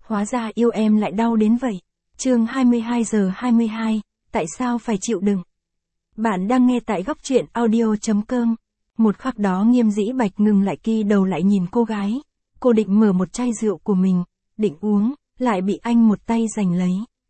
hóa ra yêu em lại đau đến vậy. Chương 22:22, tại sao phải chịu đựng? Bạn đang nghe tại góc truyện audio.com. Một khắc đó Nghiêm Dĩ Bạch ngừng lại, kỳ đầu lại nhìn cô gái. Cô định mở một chai rượu của mình, định uống, lại bị anh một tay giành lấy.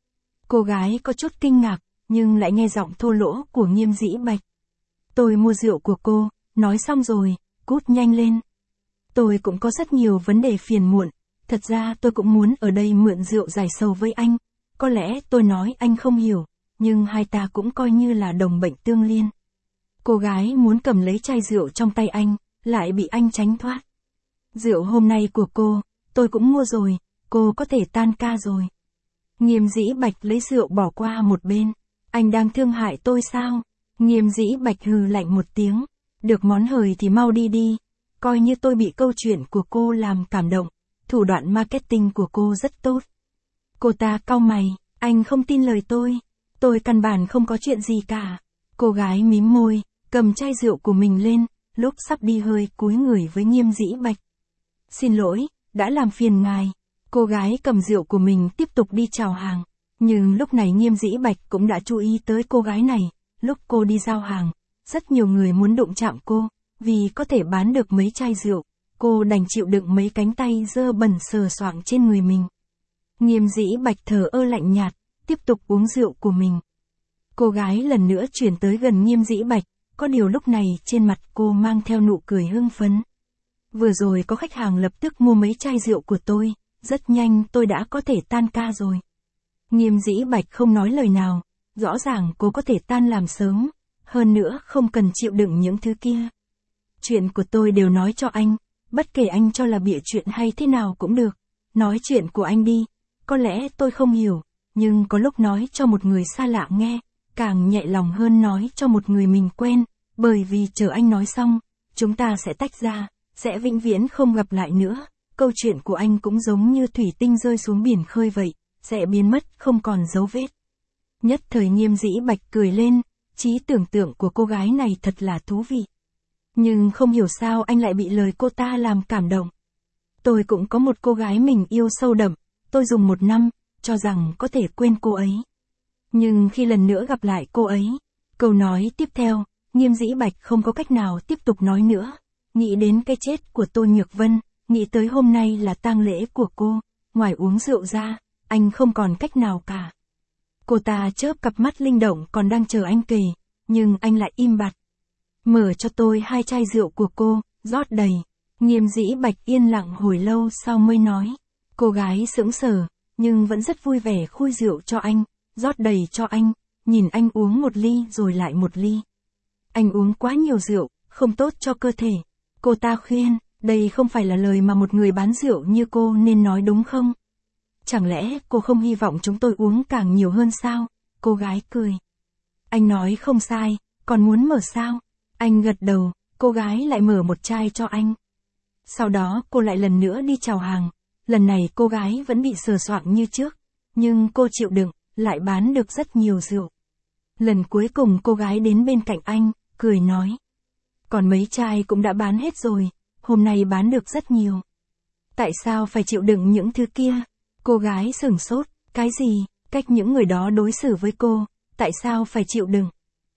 Cô gái có chút kinh ngạc, nhưng lại nghe giọng thô lỗ của Nghiêm Dĩ Bạch. Tôi mua rượu của cô, nói xong rồi, cút nhanh lên. Tôi cũng có rất nhiều vấn đề phiền muộn, thật ra tôi cũng muốn ở đây mượn rượu giải sầu với anh. Có lẽ tôi nói anh không hiểu, nhưng hai ta cũng coi như là đồng bệnh tương liên. Cô gái muốn cầm lấy chai rượu trong tay anh, lại bị anh tránh thoát. Rượu hôm nay của cô, tôi cũng mua rồi, cô có thể tan ca rồi. Nghiêm Dĩ Bạch lấy rượu bỏ qua một bên. Anh đang thương hại tôi sao? Nghiêm Dĩ Bạch hừ lạnh một tiếng. Được món hời thì mau đi đi. Coi như tôi bị câu chuyện của cô làm cảm động. Thủ đoạn marketing của cô rất tốt. Cô ta cau mày. Anh không tin lời tôi. Tôi căn bản không có chuyện gì cả. Cô gái mím môi, cầm chai rượu của mình lên, lúc sắp đi hơi cúi người với Nghiêm Dĩ Bạch. Xin lỗi, đã làm phiền ngài. Cô gái cầm rượu của mình tiếp tục đi chào hàng. Nhưng lúc này Nghiêm Dĩ Bạch cũng đã chú ý tới cô gái này. Lúc cô đi giao hàng, rất nhiều người muốn đụng chạm cô, vì có thể bán được mấy chai rượu. Cô đành chịu đựng mấy cánh tay dơ bẩn sờ soạng trên người mình. Nghiêm Dĩ Bạch thờ ơ lạnh nhạt, tiếp tục uống rượu của mình. Cô gái lần nữa chuyển tới gần Nghiêm Dĩ Bạch, có điều lúc này trên mặt cô mang theo nụ cười hưng phấn. Vừa rồi có khách hàng lập tức mua mấy chai rượu của tôi, rất nhanh tôi đã có thể tan ca rồi. Nghiêm Dĩ Bạch không nói lời nào, rõ ràng cô có thể tan làm sớm, hơn nữa không cần chịu đựng những thứ kia. Chuyện của tôi đều nói cho anh, bất kể anh cho là bịa chuyện hay thế nào cũng được, nói chuyện của anh đi, có lẽ tôi không hiểu, nhưng có lúc nói cho một người xa lạ nghe, càng nhẹ lòng hơn nói cho một người mình quen, bởi vì chờ anh nói xong, chúng ta sẽ tách ra, sẽ vĩnh viễn không gặp lại nữa. Câu chuyện của anh cũng giống như thủy tinh rơi xuống biển khơi vậy, sẽ biến mất không còn dấu vết. Nhất thời Nghiêm Dĩ Bạch cười lên, trí tưởng tượng của cô gái này thật là thú vị. Nhưng không hiểu sao anh lại bị lời cô ta làm cảm động. Tôi cũng có một cô gái mình yêu sâu đậm, tôi dùng 1 năm, cho rằng có thể quên cô ấy. Nhưng khi lần nữa gặp lại cô ấy, câu nói tiếp theo, Nghiêm Dĩ Bạch không có cách nào tiếp tục nói nữa. Nghĩ đến cái chết của Tô Nhược Vân, nghĩ tới hôm nay là tang lễ của cô, ngoài uống rượu ra, anh không còn cách nào cả. Cô ta chớp cặp mắt linh động còn đang chờ anh kể, nhưng anh lại im bặt. Mở cho tôi 2 chai rượu của cô, rót đầy. Nghiêm Dĩ Bạch yên lặng hồi lâu sau mới nói. Cô gái sững sờ, nhưng vẫn rất vui vẻ khui rượu cho anh, rót đầy cho anh, nhìn anh uống 1 ly rồi lại 1 ly. Anh uống quá nhiều rượu, không tốt cho cơ thể. Cô ta khuyên, đây không phải là lời mà một người bán rượu như cô nên nói đúng không? Chẳng lẽ cô không hy vọng chúng tôi uống càng nhiều hơn sao? Cô gái cười. Anh nói không sai, còn muốn mở sao? Anh gật đầu, cô gái lại mở một chai cho anh. Sau đó cô lại lần nữa đi chào hàng. Lần này cô gái vẫn bị sờ soạng như trước, nhưng cô chịu đựng, lại bán được rất nhiều rượu. Lần cuối cùng cô gái đến bên cạnh anh, cười nói. Còn mấy chai cũng đã bán hết rồi, hôm nay bán được rất nhiều. Tại sao phải chịu đựng những thứ kia? Cô gái sửng sốt, cái gì, cách những người đó đối xử với cô, tại sao phải chịu đựng?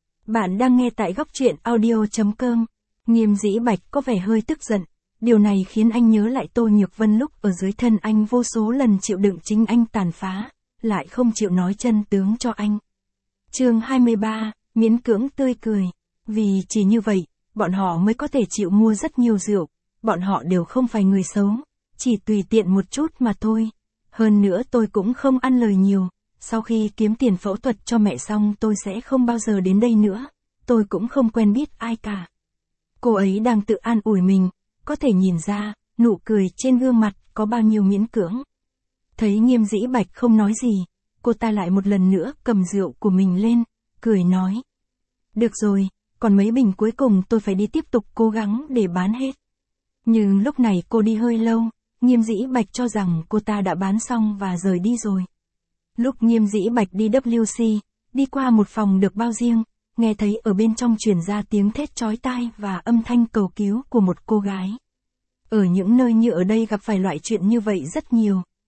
Bạn đang nghe tại góc truyện audio.com. Nghiêm Dĩ Bạch có vẻ hơi tức giận, điều này khiến anh nhớ lại Tô Nhược Vân lúc ở dưới thân anh vô số lần chịu đựng chính anh tàn phá, lại không chịu nói chân tướng cho anh. Chương 23, miễn cưỡng tươi cười, vì chỉ như vậy, bọn họ mới có thể chịu mua rất nhiều rượu, bọn họ đều không phải người xấu, chỉ tùy tiện một chút mà thôi. Hơn nữa tôi cũng không ăn lời nhiều, sau khi kiếm tiền phẫu thuật cho mẹ xong tôi sẽ không bao giờ đến đây nữa, tôi cũng không quen biết ai cả. Cô ấy đang tự an ủi mình, có thể nhìn ra, nụ cười trên gương mặt có bao nhiêu miễn cưỡng. Thấy Nghiêm Dĩ Bạch không nói gì, cô ta lại một lần nữa cầm rượu của mình lên, cười nói. Được rồi, còn mấy bình cuối cùng tôi phải đi tiếp tục cố gắng để bán hết. Nhưng lúc này cô đi hơi lâu, Nghiêm Dĩ Bạch cho rằng cô ta đã bán xong và rời đi rồi. Lúc Nghiêm Dĩ Bạch đi WC, đi qua một phòng được bao riêng, nghe thấy ở bên trong truyền ra tiếng thét chói tai và âm thanh cầu cứu của một cô gái. Ở những nơi như ở đây gặp phải loại chuyện như vậy rất nhiều,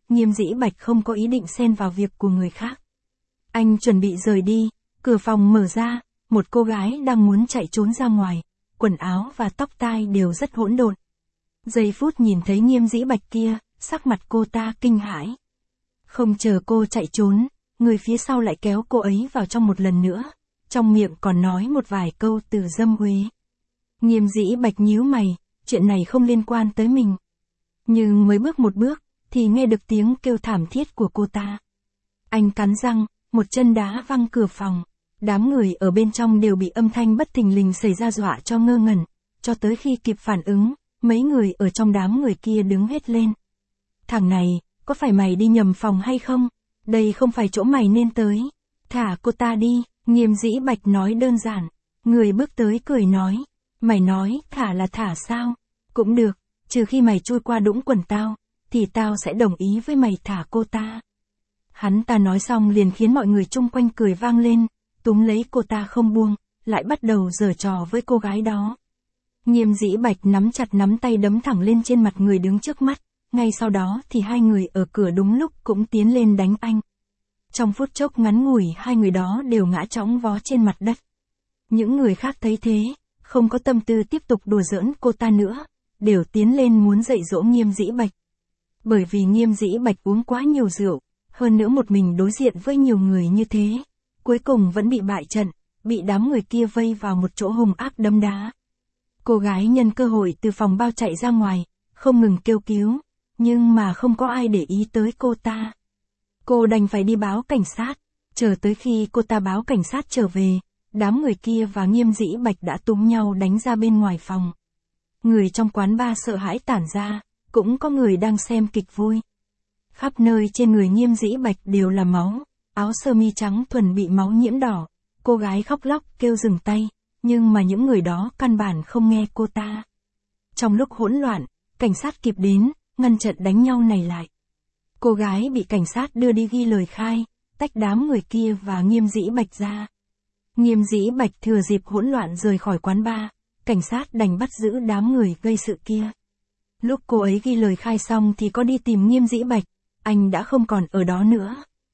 Nghiêm Dĩ Bạch không có ý định xen vào việc của người khác. Anh chuẩn bị rời đi, cửa phòng mở ra, một cô gái đang muốn chạy trốn ra ngoài, quần áo và tóc tai đều rất hỗn độn. Giây phút nhìn thấy Nghiêm Dĩ Bạch kia, sắc mặt cô ta kinh hãi. Không chờ cô chạy trốn, người phía sau lại kéo cô ấy vào trong một lần nữa, trong miệng còn nói một vài câu từ dâm uế. Nghiêm Dĩ Bạch nhíu mày, chuyện này không liên quan tới mình. Nhưng mới bước một bước, thì nghe được tiếng kêu thảm thiết của cô ta. Anh cắn răng, một chân đá văng cửa phòng. Đám người ở bên trong đều bị âm thanh bất thình lình xảy ra dọa cho ngơ ngẩn, cho tới khi kịp phản ứng, mấy người ở trong đám người kia đứng hết lên. Thằng này, có phải mày đi nhầm phòng hay không? Đây không phải chỗ mày nên tới. Thả cô ta đi, Nghiêm Dĩ Bạch nói đơn giản. Người bước tới cười nói, mày nói thả là thả sao? Cũng được, trừ khi mày chui qua đũng quần tao, thì tao sẽ đồng ý với mày thả cô ta. Hắn ta nói xong liền khiến mọi người chung quanh cười vang lên, túm lấy cô ta không buông, lại bắt đầu giở trò với cô gái đó. Nghiêm Dĩ Bạch nắm chặt nắm tay đấm thẳng lên trên mặt người đứng trước mắt, ngay sau đó thì hai người ở cửa đúng lúc cũng tiến lên đánh anh. Trong phút chốc ngắn ngủi hai người đó đều ngã chóng vó trên mặt đất. Những người khác thấy thế, không có tâm tư tiếp tục đùa giỡn cô ta nữa, đều tiến lên muốn dạy dỗ Nghiêm Dĩ Bạch. Bởi vì Nghiêm Dĩ Bạch uống quá nhiều rượu, hơn nữa một mình đối diện với nhiều người như thế, cuối cùng vẫn bị bại trận, bị đám người kia vây vào một chỗ hung ác đấm đá. Cô gái nhân cơ hội từ phòng bao chạy ra ngoài, không ngừng kêu cứu, nhưng mà không có ai để ý tới cô ta. Cô đành phải đi báo cảnh sát, chờ tới khi cô ta báo cảnh sát trở về, đám người kia và Nghiêm Dĩ Bạch đã túm nhau đánh ra bên ngoài phòng. Người trong quán bar sợ hãi tản ra, cũng có người đang xem kịch vui. Khắp nơi trên người Nghiêm Dĩ Bạch đều là máu, áo sơ mi trắng thuần bị máu nhiễm đỏ, cô gái khóc lóc kêu dừng tay, nhưng mà những người đó căn bản không nghe cô ta. Trong lúc hỗn loạn, cảnh sát kịp đến, ngăn trận đánh nhau này lại. Cô gái bị cảnh sát đưa đi ghi lời khai, tách đám người kia và Nghiêm Dĩ Bạch ra. Nghiêm Dĩ Bạch thừa dịp hỗn loạn rời khỏi quán bar, cảnh sát đành bắt giữ đám người gây sự kia. Lúc cô ấy ghi lời khai xong thì có đi tìm Nghiêm Dĩ Bạch, anh đã không còn ở đó nữa.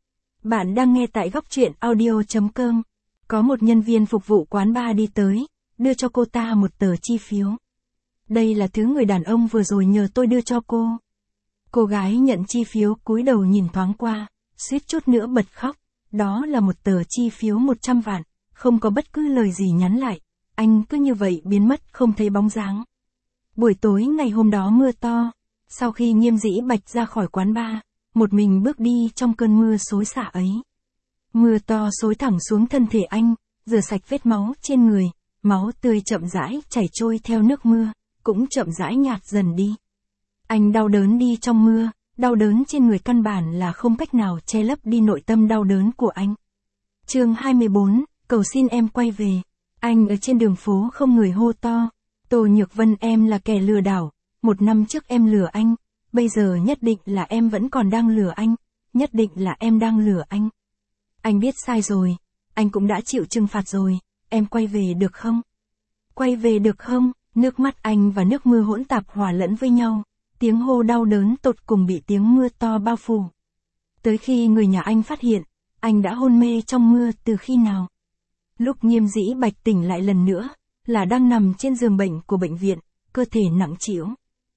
Bạn đang nghe tại góc truyện audio.com. Có một nhân viên phục vụ quán bar đi tới, đưa cho cô ta một tờ chi phiếu. Đây là thứ người đàn ông vừa rồi nhờ tôi đưa cho cô. Cô gái nhận chi phiếu cúi đầu nhìn thoáng qua, suýt chút nữa bật khóc. Đó là một tờ chi phiếu 100 vạn, không có bất cứ lời gì nhắn lại. Anh cứ như vậy biến mất không thấy bóng dáng. Buổi tối ngày hôm đó mưa to. Sau khi Nghiêm Dĩ Bạch ra khỏi quán bar, một mình bước đi trong cơn mưa xối xả ấy. Mưa to xối thẳng xuống thân thể anh, rửa sạch vết máu trên người, máu tươi chậm rãi chảy trôi theo nước mưa, cũng chậm rãi nhạt dần đi. Anh đau đớn đi trong mưa, đau đớn trên người căn bản là không cách nào che lấp đi nội tâm đau đớn của anh. Chương 24, cầu xin em quay về. Anh ở trên đường phố không người hô to, Tô Nhược Vân em là kẻ lừa đảo, 1 năm trước em lừa anh, bây giờ nhất định là em vẫn còn đang lừa anh, nhất định là em đang lừa anh. Anh biết sai rồi, anh cũng đã chịu trừng phạt rồi, em quay về được không? Quay về được không? Nước mắt anh và nước mưa hỗn tạp hòa lẫn với nhau, tiếng hô đau đớn tột cùng bị tiếng mưa to bao phủ. Tới khi người nhà anh phát hiện, anh đã hôn mê trong mưa từ khi nào? Lúc Nghiêm Dĩ Bạch tỉnh lại lần nữa, là đang nằm trên giường bệnh của bệnh viện, cơ thể nặng trĩu.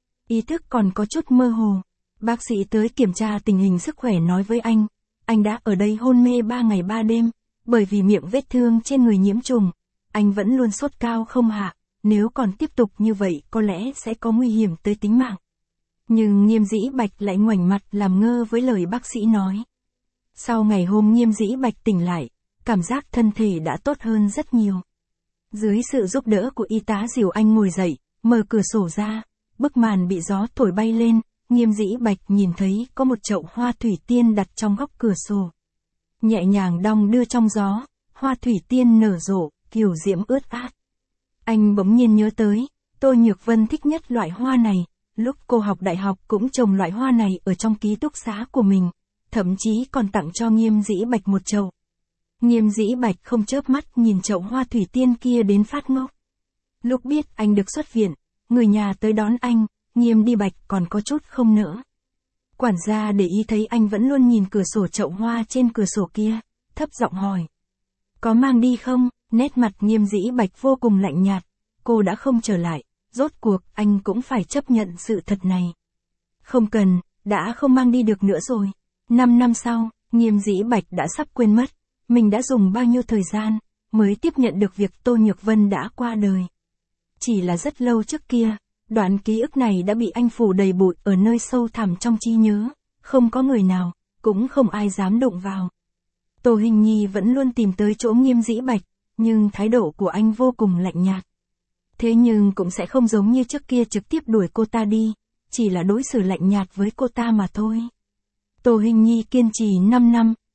Ý thức còn có chút mơ hồ. Bác sĩ tới kiểm tra tình hình sức khỏe nói với anh đã ở đây hôn mê 3 ngày 3 đêm, bởi vì miệng vết thương trên người nhiễm trùng. Anh vẫn luôn sốt cao không hạ, nếu còn tiếp tục như vậy có lẽ sẽ có nguy hiểm tới tính mạng. Nhưng Nghiêm Dĩ Bạch lại ngoảnh mặt làm ngơ với lời bác sĩ nói. Sau ngày hôm Nghiêm Dĩ Bạch tỉnh lại, cảm giác thân thể đã tốt hơn rất nhiều. Dưới sự giúp đỡ của y tá dìu anh ngồi dậy, mở cửa sổ ra, bức màn bị gió thổi bay lên, Nghiêm Dĩ Bạch nhìn thấy có một chậu hoa thủy tiên đặt trong góc cửa sổ. Nhẹ nhàng đong đưa trong gió, hoa thủy tiên nở rộ, kiều diễm ướt át. Anh bỗng nhiên nhớ tới, Tô Nhược Vân thích nhất loại hoa này, lúc cô học đại học cũng trồng loại hoa này ở trong ký túc xá của mình, thậm chí còn tặng cho Nghiêm Dĩ Bạch một chậu. Nghiêm Dĩ Bạch không chớp mắt nhìn chậu hoa thủy tiên kia đến phát ngốc. Lúc biết anh được xuất viện, người nhà tới đón anh, Nghiêm Dĩ Bạch còn có chút không nỡ. Quản gia để ý thấy anh vẫn luôn nhìn cửa sổ chậu hoa trên cửa sổ kia, thấp giọng hỏi. Có mang đi không? Nét mặt Nghiêm Dĩ Bạch vô cùng lạnh nhạt. Cô đã không trở lại, rốt cuộc anh cũng phải chấp nhận sự thật này. Không cần, đã không mang đi được nữa rồi. 5 năm sau, Nghiêm Dĩ Bạch đã sắp quên mất, mình đã dùng bao nhiêu thời gian, mới tiếp nhận được việc Tô Nhược Vân đã qua đời. Chỉ là rất lâu trước kia, đoạn ký ức này đã bị anh phủ đầy bụi ở nơi sâu thẳm trong trí nhớ, không có người nào, cũng không ai dám đụng vào. Tô Hình Nhi vẫn luôn tìm tới chỗ Nghiêm Dĩ Bạch, nhưng thái độ của anh vô cùng lạnh nhạt. Thế nhưng cũng sẽ không giống như trước kia trực tiếp đuổi cô ta đi, chỉ là đối xử lạnh nhạt với cô ta mà thôi. Tô Hình Nhi kiên trì 5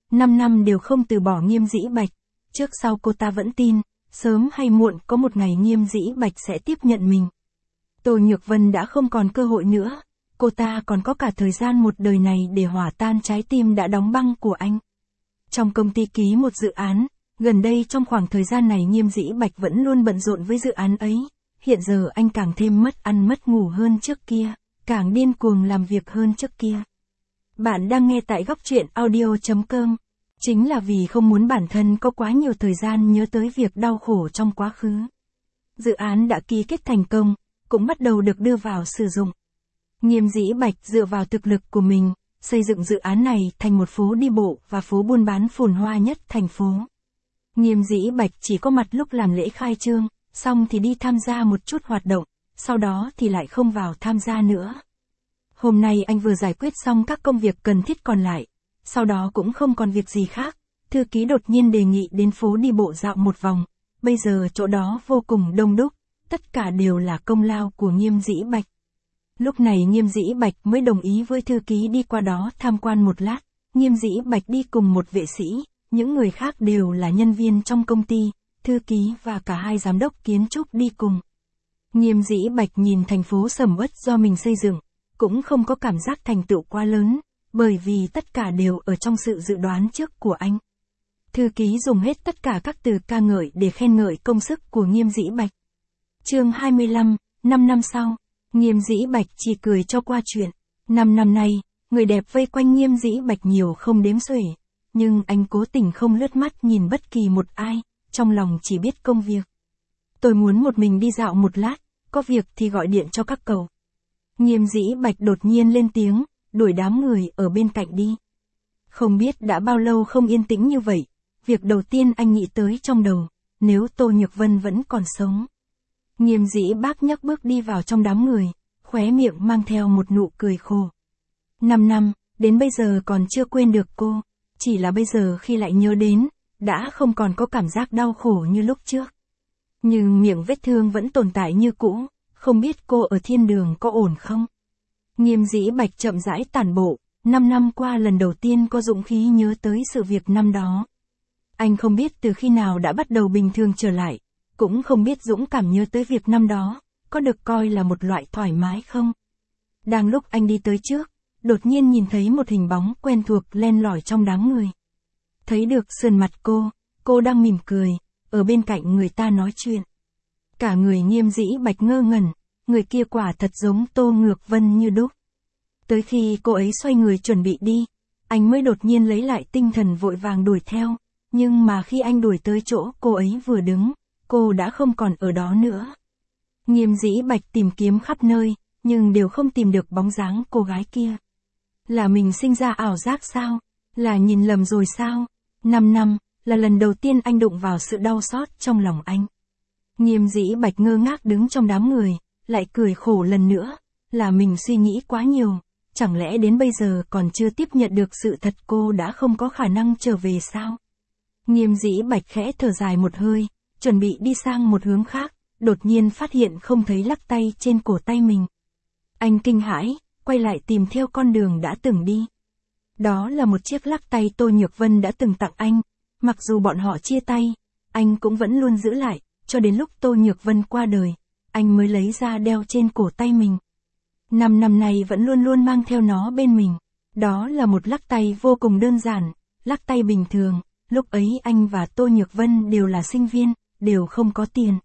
năm đều không từ bỏ Nghiêm Dĩ Bạch, trước sau cô ta vẫn tin, sớm hay muộn có một ngày Nghiêm Dĩ Bạch sẽ tiếp nhận mình. Tô Nhược Vân đã không còn cơ hội nữa, cô ta còn có cả thời gian một đời này để hòa tan trái tim đã đóng băng của anh. Trong công ty ký một dự án, gần đây trong khoảng thời gian này Nghiêm Dĩ Bạch vẫn luôn bận rộn với dự án ấy, hiện giờ anh càng thêm mất ăn mất ngủ hơn trước kia, càng điên cuồng làm việc hơn trước kia. Bạn đang nghe tại góc truyện audio.com. Chính là vì không muốn bản thân có quá nhiều thời gian nhớ tới việc đau khổ trong quá khứ. Dự án đã ký kết thành công, cũng bắt đầu được đưa vào sử dụng. Nghiêm Dĩ Bạch dựa vào thực lực của mình, xây dựng dự án này thành một phố đi bộ và phố buôn bán phồn hoa nhất thành phố. Nghiêm Dĩ Bạch chỉ có mặt lúc làm lễ khai trương, xong thì đi tham gia một chút hoạt động, sau đó thì lại không vào tham gia nữa. Hôm nay anh vừa giải quyết xong các công việc cần thiết còn lại, sau đó cũng không còn việc gì khác, thư ký đột nhiên đề nghị đến phố đi bộ dạo một vòng, bây giờ chỗ đó vô cùng đông đúc, tất cả đều là công lao của Nghiêm Dĩ Bạch. Lúc này Nghiêm Dĩ Bạch mới đồng ý với thư ký đi qua đó tham quan một lát, Nghiêm Dĩ Bạch đi cùng một vệ sĩ, những người khác đều là nhân viên trong công ty, thư ký và cả 2 giám đốc kiến trúc đi cùng. Nghiêm Dĩ Bạch nhìn thành phố sầm uất do mình xây dựng, cũng không có cảm giác thành tựu quá lớn, bởi vì tất cả đều ở trong sự dự đoán trước của anh. Thư ký dùng hết tất cả các từ ca ngợi để khen ngợi công sức của Nghiêm Dĩ Bạch. Chương 25, 5 năm sau, Nghiêm Dĩ Bạch chỉ cười cho qua chuyện. 5 năm nay, người đẹp vây quanh Nghiêm Dĩ Bạch nhiều không đếm xuể, nhưng anh cố tình không lướt mắt nhìn bất kỳ một ai, trong lòng chỉ biết công việc. Tôi muốn một mình đi dạo một lát, có việc thì gọi điện cho các cậu. Nghiêm Dĩ Bạch đột nhiên lên tiếng, đuổi đám người ở bên cạnh đi. Không biết đã bao lâu không yên tĩnh như vậy, việc đầu tiên anh nghĩ tới trong đầu, nếu Tô Nhược Vân vẫn còn sống. Nghiêm Dĩ Bác nhấc bước đi vào trong đám người, khóe miệng mang theo một nụ cười khổ. 5 năm, đến bây giờ còn chưa quên được cô, chỉ là bây giờ khi lại nhớ đến, đã không còn có cảm giác đau khổ như lúc trước. Nhưng miệng vết thương vẫn tồn tại như cũ, không biết cô ở thiên đường có ổn không? Nghiêm Dĩ Bạch chậm rãi tản bộ, 5 năm qua lần đầu tiên có dũng khí nhớ tới sự việc năm đó. Anh không biết từ khi nào đã bắt đầu bình thường trở lại, cũng không biết dũng cảm nhớ tới việc năm đó, có được coi là một loại thoải mái không? Đang lúc anh đi tới trước, đột nhiên nhìn thấy một hình bóng quen thuộc len lỏi trong đám người. Thấy được sườn mặt cô đang mỉm cười, ở bên cạnh người ta nói chuyện. Cả người Nghiêm Dĩ Bạch ngơ ngẩn, người kia quả thật giống Tô Nhược Vân như đúc. Tới khi cô ấy xoay người chuẩn bị đi, anh mới đột nhiên lấy lại tinh thần vội vàng đuổi theo, nhưng mà khi anh đuổi tới chỗ cô ấy vừa đứng, cô đã không còn ở đó nữa. Nghiêm Dĩ Bạch tìm kiếm khắp nơi, nhưng đều không tìm được bóng dáng cô gái kia. Là mình sinh ra ảo giác sao? Là nhìn lầm rồi sao? 5 năm, là lần đầu tiên anh đụng vào sự đau xót trong lòng anh. Nghiêm Dĩ Bạch ngơ ngác đứng trong đám người, lại cười khổ lần nữa, là mình suy nghĩ quá nhiều, chẳng lẽ đến bây giờ còn chưa tiếp nhận được sự thật cô đã không có khả năng trở về sao? Nghiêm Dĩ Bạch khẽ thở dài một hơi, chuẩn bị đi sang một hướng khác, đột nhiên phát hiện không thấy lắc tay trên cổ tay mình. Anh kinh hãi, quay lại tìm theo con đường đã từng đi. Đó là một chiếc lắc tay Tô Nhược Vân đã từng tặng anh, mặc dù bọn họ chia tay, anh cũng vẫn luôn giữ lại, cho đến lúc Tô Nhược Vân qua đời, anh mới lấy ra đeo trên cổ tay mình. 5 năm nay vẫn luôn luôn mang theo nó bên mình. Đó là một lắc tay vô cùng đơn giản, lắc tay bình thường, lúc ấy anh và Tô Nhược Vân đều là sinh viên, đều không có tiền.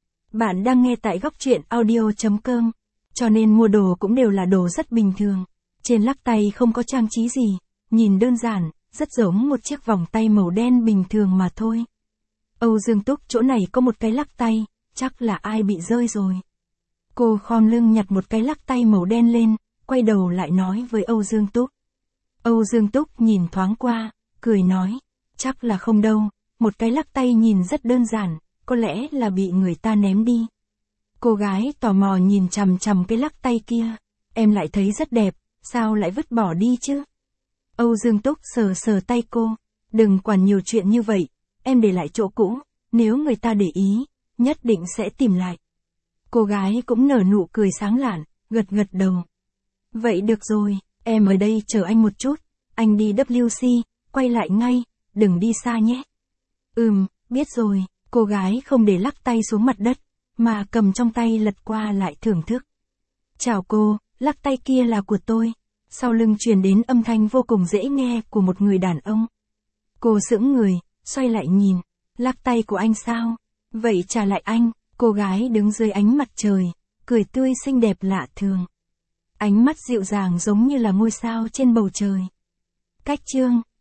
Bạn đang nghe tại góc truyện audio.com, cho nên mua đồ cũng đều là đồ rất bình thường. Trên lắc tay không có trang trí gì, nhìn đơn giản, rất giống một chiếc vòng tay màu đen bình thường mà thôi. Âu Dương Túc, chỗ này có một cái lắc tay, chắc là ai bị rơi rồi. Cô khom lưng nhặt một cái lắc tay màu đen lên, quay đầu lại nói với Âu Dương Túc. Âu Dương Túc nhìn thoáng qua, cười nói, chắc là không đâu, một cái lắc tay nhìn rất đơn giản, có lẽ là bị người ta ném đi. Cô gái tò mò nhìn chằm chằm cái lắc tay kia, em lại thấy rất đẹp, sao lại vứt bỏ đi chứ? Âu Dương Túc sờ sờ tay cô, đừng quản nhiều chuyện như vậy, em để lại chỗ cũ, nếu người ta để ý, nhất định sẽ tìm lại. Cô gái cũng nở nụ cười sáng lạn, gật gật đầu. Vậy được rồi, em ở đây chờ anh một chút, anh đi WC, quay lại ngay, đừng đi xa nhé. Biết rồi, cô gái không để lắc tay xuống mặt đất, mà cầm trong tay lật qua lại thưởng thức. Chào cô, lắc tay kia là của tôi. Sau lưng truyền đến âm thanh vô cùng dễ nghe của một người đàn ông. Cô sững người, xoay lại nhìn, lắc tay của anh sao? Vậy trả lại anh, cô gái đứng dưới ánh mặt trời, cười tươi xinh đẹp lạ thường. Ánh mắt dịu dàng giống như là ngôi sao trên bầu trời. Cách chương